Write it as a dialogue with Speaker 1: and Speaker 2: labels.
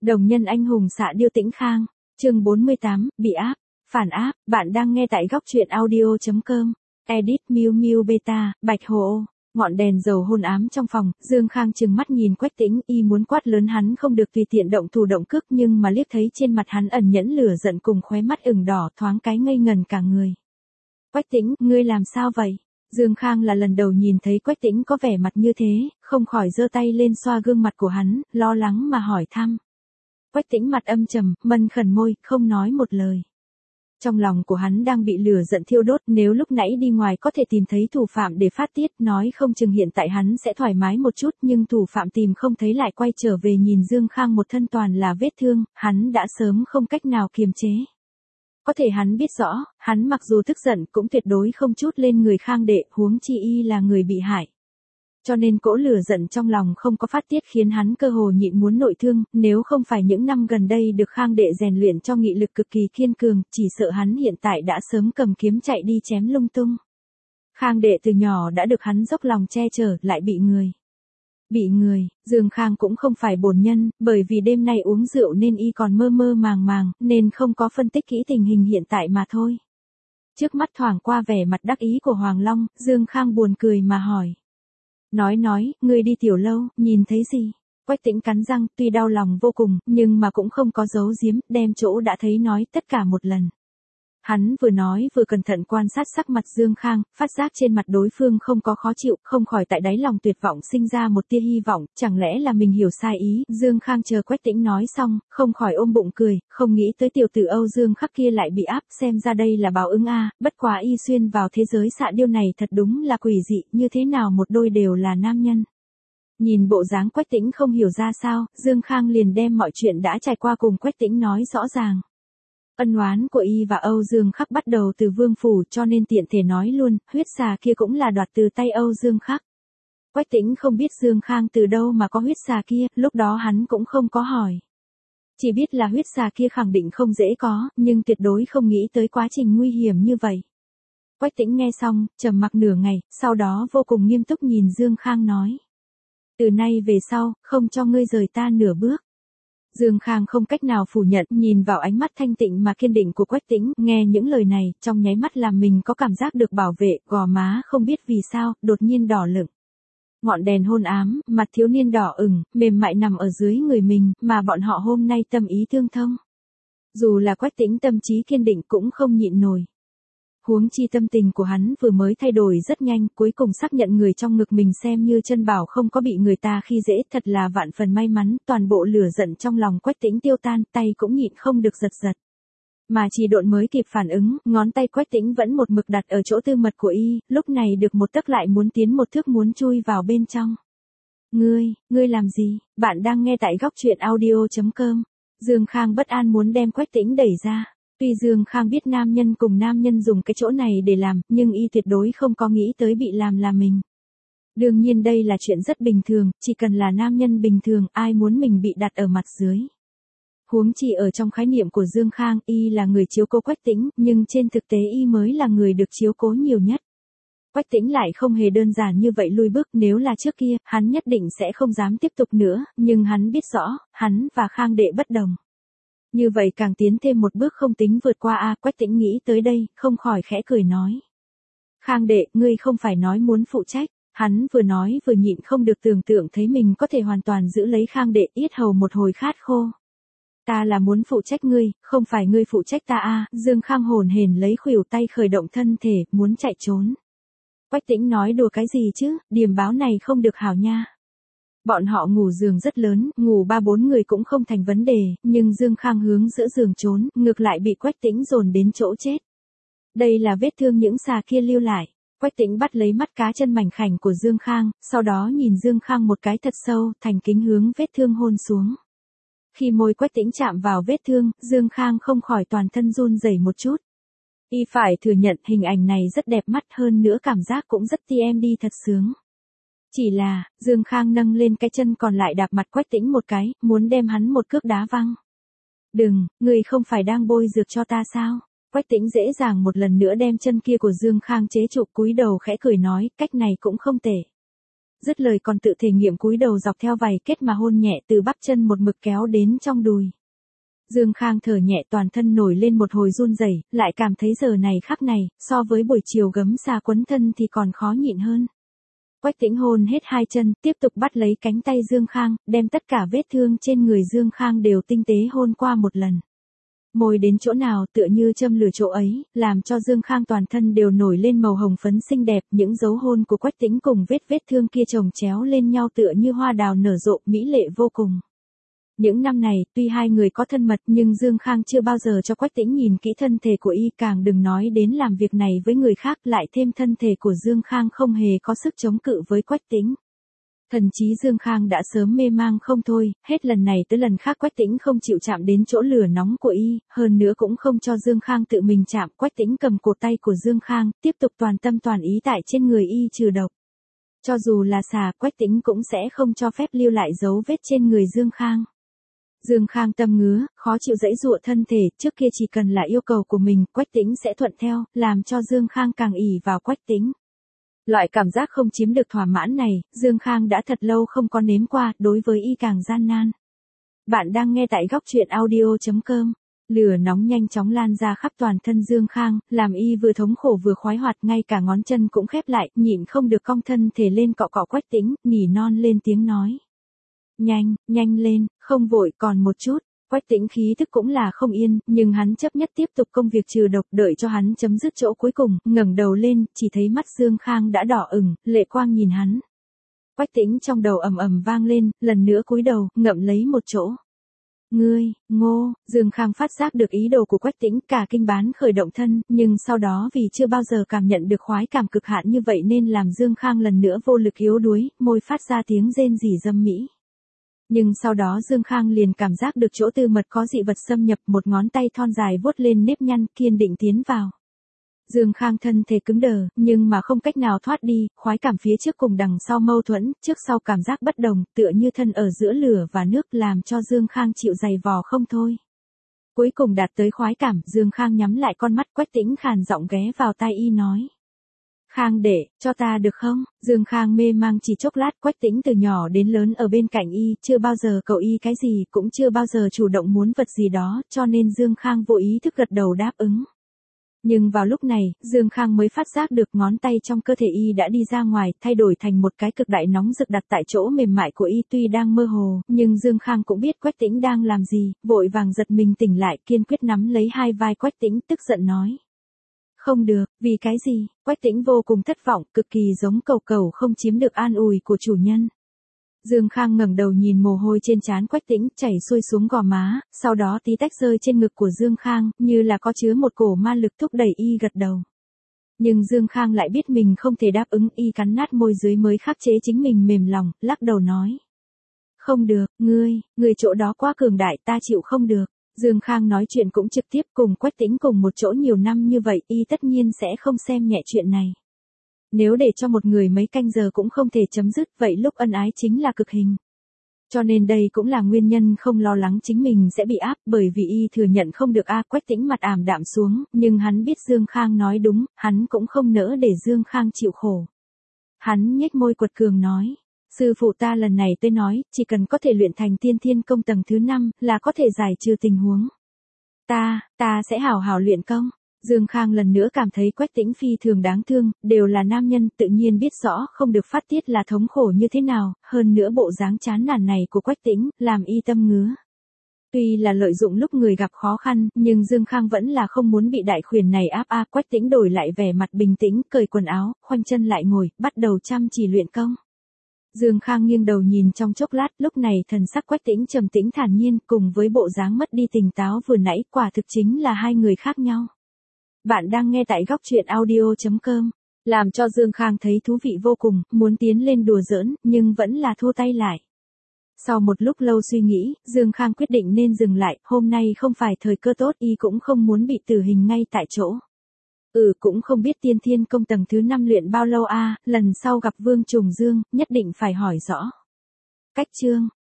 Speaker 1: Đồng nhân anh hùng xạ điêu Tĩnh Khang, chương 48, bị áp, phản áp, bạn đang nghe tại góc truyện audio.com, edit Miu Miu Beta, Bạch Hồ. Ngọn đèn dầu hôn ám trong phòng, Dương Khang trừng mắt nhìn Quách Tĩnh, y muốn quát lớn hắn không được tùy tiện động thủ động cước, nhưng mà liếc thấy trên mặt hắn ẩn nhẫn lửa giận cùng khóe mắt ửng đỏ, thoáng cái ngây ngần cả người. Quách Tĩnh, ngươi làm sao vậy? Dương Khang là lần đầu nhìn thấy Quách Tĩnh có vẻ mặt như thế, không khỏi giơ tay lên xoa gương mặt của hắn, lo lắng mà hỏi thăm. Quách Tĩnh mặt âm trầm, mân khẩn môi, không nói một lời. Trong lòng của hắn đang bị lửa giận thiêu đốt, nếu lúc nãy đi ngoài có thể tìm thấy thủ phạm để phát tiết, nói không chừng hiện tại hắn sẽ thoải mái một chút, nhưng thủ phạm tìm không thấy lại quay trở về nhìn Dương Khang một thân toàn là vết thương, hắn đã sớm không cách nào kiềm chế. Có thể hắn biết rõ, hắn mặc dù tức giận cũng tuyệt đối không trút lên người Khang đệ, huống chi y là người bị hại. Cho nên cỗ lửa giận trong lòng không có phát tiết khiến hắn cơ hồ nhịn muốn nội thương, nếu không phải những năm gần đây được Khang đệ rèn luyện cho nghị lực cực kỳ kiên cường, chỉ sợ hắn hiện tại đã sớm cầm kiếm chạy đi chém lung tung. Khang đệ từ nhỏ đã được hắn dốc lòng che chở, lại bị người, Dương Khang cũng không phải bổn nhân, bởi vì đêm nay uống rượu nên y còn mơ mơ màng màng, nên không có phân tích kỹ tình hình hiện tại mà thôi. Trước mắt thoảng qua vẻ mặt đắc ý của Hoàng Long, Dương Khang buồn cười mà hỏi. Nói, ngươi đi tiểu lâu, nhìn thấy gì? Quách Tĩnh cắn răng, tuy đau lòng vô cùng, nhưng mà cũng không có giấu giếm, đem chỗ đã thấy nói tất cả một lần. Hắn vừa nói vừa cẩn thận quan sát sắc mặt Dương Khang, phát giác trên mặt đối phương không có khó chịu, không khỏi tại đáy lòng tuyệt vọng sinh ra một tia hy vọng, chẳng lẽ là mình hiểu sai ý. Dương Khang chờ Quách Tĩnh nói xong, không khỏi ôm bụng cười, không nghĩ tới tiểu tử Âu Dương Khắc kia lại bị áp, xem ra đây là báo ứng a, bất quá y xuyên vào thế giới xạ điêu này thật đúng là quỷ dị, như thế nào một đôi đều là nam nhân. Nhìn bộ dáng Quách Tĩnh không hiểu ra sao, Dương Khang liền đem mọi chuyện đã trải qua cùng Quách Tĩnh nói rõ ràng. Ân oán của y và Âu Dương Khắc bắt đầu từ Vương Phủ, cho nên tiện thể nói luôn, huyết xà kia cũng là đoạt từ tay Âu Dương Khắc. Quách Tĩnh không biết Dương Khang từ đâu mà có huyết xà kia, lúc đó hắn cũng không có hỏi. Chỉ biết là huyết xà kia khẳng định không dễ có, nhưng tuyệt đối không nghĩ tới quá trình nguy hiểm như vậy. Quách Tĩnh nghe xong, trầm mặc nửa ngày, sau đó vô cùng nghiêm túc nhìn Dương Khang nói. Từ nay về sau, không cho ngươi rời ta nửa bước. Dương Khang không cách nào phủ nhận, nhìn vào ánh mắt thanh tịnh mà kiên định của Quách Tĩnh, nghe những lời này, trong nháy mắt làm mình có cảm giác được bảo vệ, gò má không biết vì sao, đột nhiên đỏ lửng. Ngọn đèn hôn ám, mặt thiếu niên đỏ ửng, mềm mại nằm ở dưới người mình, mà bọn họ hôm nay tâm ý tương thông. Dù là Quách Tĩnh tâm trí kiên định cũng không nhịn nổi. Huống chi tâm tình của hắn vừa mới thay đổi rất nhanh, cuối cùng xác nhận người trong ngực mình xem như chân bảo không có bị người ta khi dễ, thật là vạn phần may mắn, toàn bộ lửa giận trong lòng Quách Tĩnh tiêu tan, tay cũng nhịn không được giật giật. Mà chỉ độn mới kịp phản ứng, ngón tay Quách Tĩnh vẫn một mực đặt ở chỗ tư mật của y, lúc này được một tấc lại muốn tiến một thước muốn chui vào bên trong. Ngươi làm gì? Bạn đang nghe tại góc truyện audio.com. Dương Khang bất an muốn đem Quách Tĩnh đẩy ra. Tuy Dương Khang biết nam nhân cùng nam nhân dùng cái chỗ này để làm, nhưng y tuyệt đối không có nghĩ tới bị làm là mình. Đương nhiên đây là chuyện rất bình thường, chỉ cần là nam nhân bình thường, ai muốn mình bị đặt ở mặt dưới. Huống chi ở trong khái niệm của Dương Khang, y là người chiếu cố Quách Tĩnh, nhưng trên thực tế y mới là người được chiếu cố nhiều nhất. Quách Tĩnh lại không hề đơn giản như vậy lui bước, nếu là trước kia, hắn nhất định sẽ không dám tiếp tục nữa, nhưng hắn biết rõ, hắn và Khang đệ bất đồng. Như vậy càng tiến thêm một bước không tính vượt qua a. Quách Tĩnh nghĩ tới đây, không khỏi khẽ cười nói. Khang đệ, ngươi không phải nói muốn phụ trách. Hắn vừa nói vừa nhịn không được tưởng tượng thấy mình có thể hoàn toàn giữ lấy Khang đệ, yết hầu một hồi khát khô. Ta là muốn phụ trách ngươi, không phải ngươi phụ trách ta a. Dương Khang hồn hển lấy khuỷu tay khởi động thân thể, muốn chạy trốn. Quách Tĩnh nói đùa cái gì chứ, điềm báo này không được hảo nha. Bọn họ ngủ giường rất lớn, ngủ 3-4 người cũng không thành vấn đề, nhưng Dương Khang hướng giữa giường trốn, ngược lại bị Quách Tĩnh dồn đến chỗ chết. Đây là vết thương những xà kia lưu lại. Quách Tĩnh bắt lấy mắt cá chân mảnh khảnh của Dương Khang, sau đó nhìn Dương Khang một cái thật sâu, thành kính hướng vết thương hôn xuống. Khi môi Quách Tĩnh chạm vào vết thương, Dương Khang không khỏi toàn thân run rẩy một chút. Y phải thừa nhận hình ảnh này rất đẹp mắt, hơn nữa cảm giác cũng rất TMD thật sướng. Chỉ là, Dương Khang nâng lên cái chân còn lại đạp mặt Quách Tĩnh một cái, muốn đem hắn một cước đá văng. Đừng, ngươi không phải đang bôi dược cho ta sao? Quách Tĩnh dễ dàng một lần nữa đem chân kia của Dương Khang chế trụ, cúi đầu khẽ cười nói, cách này cũng không tệ. dứt lời còn tự thể nghiệm cúi đầu dọc theo vài kết mà hôn nhẹ từ bắp chân một mực kéo đến trong đùi. Dương Khang thở nhẹ toàn thân nổi lên một hồi run rẩy, lại cảm thấy giờ này khắc này, so với buổi chiều gấm xà quấn thân thì còn khó nhịn hơn. Quách Tĩnh hôn hết hai chân, tiếp tục bắt lấy cánh tay Dương Khang, đem tất cả vết thương trên người Dương Khang đều tinh tế hôn qua một lần. Môi đến chỗ nào tựa như châm lửa chỗ ấy, làm cho Dương Khang toàn thân đều nổi lên màu hồng phấn xinh đẹp, những dấu hôn của Quách Tĩnh cùng vết thương kia chồng chéo lên nhau tựa như hoa đào nở rộ, mỹ lệ vô cùng. Những năm này, tuy hai người có thân mật nhưng Dương Khang chưa bao giờ cho Quách Tĩnh nhìn kỹ thân thể của y, càng đừng nói đến làm việc này với người khác, lại thêm thân thể của Dương Khang không hề có sức chống cự với Quách Tĩnh. Thần trí Dương Khang đã sớm mê mang không thôi, hết lần này tới lần khác Quách Tĩnh không chịu chạm đến chỗ lửa nóng của y, hơn nữa cũng không cho Dương Khang tự mình chạm. Quách Tĩnh cầm cổ tay của Dương Khang, tiếp tục toàn tâm toàn ý tại trên người y trừ độc. Cho dù là xà, Quách Tĩnh cũng sẽ không cho phép lưu lại dấu vết trên người Dương Khang. Dương Khang tâm ngứa, khó chịu giãy giụa thân thể, trước kia chỉ cần là yêu cầu của mình, Quách Tĩnh sẽ thuận theo, làm cho Dương Khang càng ỷ vào Quách Tĩnh. Loại cảm giác không chiếm được thỏa mãn này, Dương Khang đã thật lâu không có nếm qua, đối với y càng gian nan. Bạn đang nghe tại góc truyện audio.com. Lửa nóng nhanh chóng lan ra khắp toàn thân Dương Khang, làm y vừa thống khổ vừa khoái hoạt, ngay cả ngón chân cũng khép lại, nhịn không được cong thân thể lên cọ cọ Quách Tĩnh, nỉ non lên tiếng nói. Nhanh lên, không vội, còn một chút. Quách Tĩnh khí thức cũng là không yên, nhưng hắn chấp nhất tiếp tục công việc trừ độc, đợi cho hắn chấm dứt chỗ cuối cùng, ngẩng đầu lên, chỉ thấy mắt Dương Khang đã đỏ ửng, lệ quang nhìn hắn. Quách Tĩnh trong đầu ầm ầm vang lên, lần nữa cúi đầu, ngậm lấy một chỗ. Ngươi, Ngô, Dương Khang phát giác được ý đồ của Quách Tĩnh, cả kinh bán khởi động thân, nhưng sau đó vì chưa bao giờ cảm nhận được khoái cảm cực hạn như vậy nên làm Dương Khang lần nữa vô lực yếu đuối, môi phát ra tiếng rên rỉ dâm mỹ. Nhưng sau đó Dương Khang liền cảm giác được chỗ tư mật có dị vật xâm nhập, một ngón tay thon dài vuốt lên nếp nhăn, kiên định tiến vào. Dương Khang thân thể cứng đờ, nhưng mà không cách nào thoát đi, khoái cảm phía trước cùng đằng sau mâu thuẫn, trước sau cảm giác bất đồng, tựa như thân ở giữa lửa và nước, làm cho Dương Khang chịu dày vò không thôi. Cuối cùng đạt tới khoái cảm, Dương Khang nhắm lại con mắt. Quách Tĩnh khàn giọng ghé vào tai y nói. Khang đệ, cho ta được không? Dương Khang mê mang chỉ chốc lát. Quách Tĩnh từ nhỏ đến lớn ở bên cạnh y, chưa bao giờ cầu y cái gì, cũng chưa bao giờ chủ động muốn vật gì đó, cho nên Dương Khang vô ý thức gật đầu đáp ứng. Nhưng vào lúc này, Dương Khang mới phát giác được ngón tay trong cơ thể y đã đi ra ngoài, thay đổi thành một cái cực đại nóng rực đặt tại chỗ mềm mại của y. Tuy đang mơ hồ, nhưng Dương Khang cũng biết Quách Tĩnh đang làm gì, vội vàng giật mình tỉnh lại, kiên quyết nắm lấy hai vai Quách Tĩnh, tức giận nói. Không được, vì cái gì? Quách Tĩnh vô cùng thất vọng, cực kỳ giống cẩu cẩu không chiếm được an ủi của chủ nhân. Dương Khang ngẩng đầu nhìn mồ hôi trên trán Quách Tĩnh chảy xuôi xuống gò má, sau đó tí tách rơi trên ngực của Dương Khang, như là có chứa một cổ ma lực thúc đẩy y gật đầu. Nhưng Dương Khang lại biết mình không thể đáp ứng, y cắn nát môi dưới mới khắc chế chính mình mềm lòng, lắc đầu nói. Không được, ngươi chỗ đó quá cường đại, ta chịu không được. Dương Khang nói chuyện cũng trực tiếp, cùng Quách Tĩnh cùng một chỗ nhiều năm như vậy, y tất nhiên sẽ không xem nhẹ chuyện này. Nếu để cho một người mấy canh giờ cũng không thể chấm dứt, vậy lúc ân ái chính là cực hình. Cho nên đây cũng là nguyên nhân không lo lắng chính mình sẽ bị áp, bởi vì y thừa nhận không được Quách Tĩnh mặt ảm đạm xuống, nhưng hắn biết Dương Khang nói đúng, hắn cũng không nỡ để Dương Khang chịu khổ. Hắn nhếch môi quật cường nói. Sư phụ ta lần này tới nói, chỉ cần có thể luyện thành tiên thiên công tầng thứ 5, là có thể giải trừ tình huống. Ta sẽ hảo hảo luyện công. Dương Khang lần nữa cảm thấy Quách Tĩnh phi thường đáng thương, đều là nam nhân, tự nhiên biết rõ không được phát tiết là thống khổ như thế nào, hơn nữa bộ dáng chán nản này của Quách Tĩnh, làm y tâm ngứa. Tuy là lợi dụng lúc người gặp khó khăn, nhưng Dương Khang vẫn là không muốn bị đại khuyển này áp. Quách Tĩnh đổi lại vẻ mặt bình tĩnh, cởi quần áo, khoanh chân lại ngồi, bắt đầu chăm chỉ luyện công. Dương Khang nghiêng đầu nhìn trong chốc lát, lúc này thần sắc Quách Tĩnh trầm tĩnh thản nhiên, cùng với bộ dáng mất đi tỉnh táo vừa nãy, quả thực chính là hai người khác nhau. Bạn đang nghe tại góc truyện audio.com, làm cho Dương Khang thấy thú vị vô cùng, muốn tiến lên đùa giỡn, nhưng vẫn là thua tay lại. Sau một lúc lâu suy nghĩ, Dương Khang quyết định nên dừng lại, hôm nay không phải thời cơ tốt, y cũng không muốn bị tử hình ngay tại chỗ. Cũng không biết tiên thiên công tầng thứ 5 luyện bao lâu lần sau gặp Vương Trùng Dương, nhất định phải hỏi rõ. Cách chương